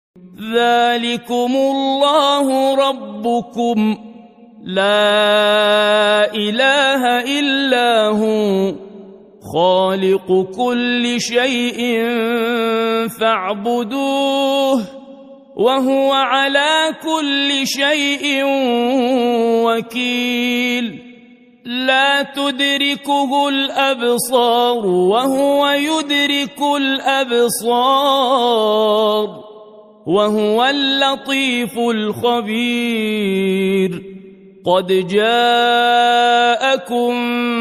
ذلكم الله ربكم لا إله إلا هو خالق كل شيء فاعبدوه وهو على كل شيء وكيل لا تدركه الأبصار وهو يدرك الأبصار وهو اللطيف الخبير قد جاءكم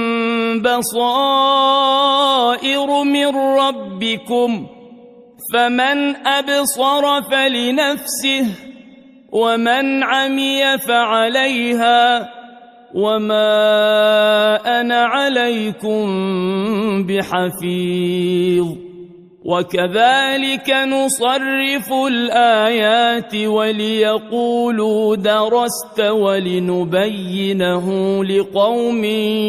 بصائر من ربكم فمن أبصر فلنفسه ومن عمي فعليها وما أنا عليكم بحفيظ وكذلك نصرف الآيات وليقولوا درست ولنبينه لقوم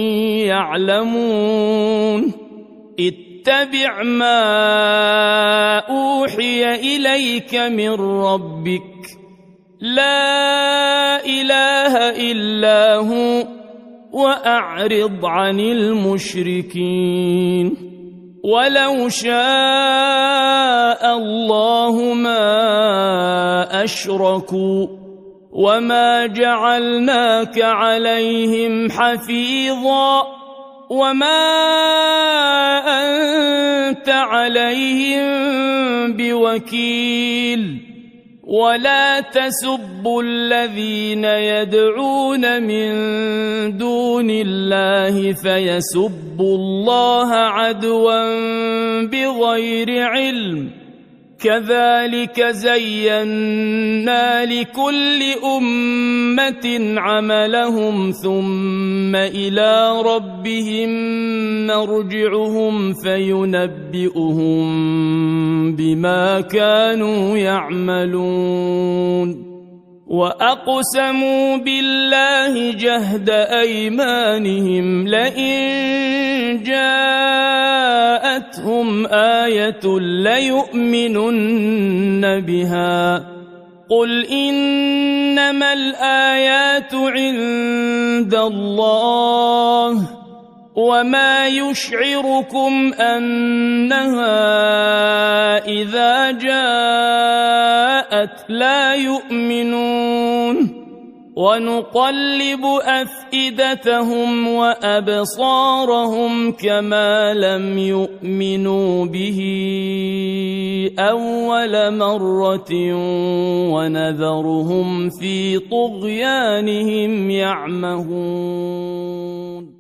يعلمون اتبع ما أوحي إليك من ربك لا إله إلا هو وأعرض عن المشركين ولو شاء الله ما أشركوا وما جعلناك عليهم حفيظا وما أنت عليهم بوكيل ولا تسبوا الذين يدعون من دون الله فيسبوا الله عدوا بغير علم كذلك زينا لكل أمة عملهم ثم إلى ربهم مرجعهم فينبئهم بما كانوا يعملون وأقسموا بالله جهد أيمانهم لئن جاءتهم آية ليؤمنن بها قل إنما الآيات عند الله وما يشعركم أنها إذا جاءت لا يؤمنون ونقلب أفئدتهم وأبصارهم كما لم يؤمنوا به أول مرة ونذرهم في طغيانهم يعمهون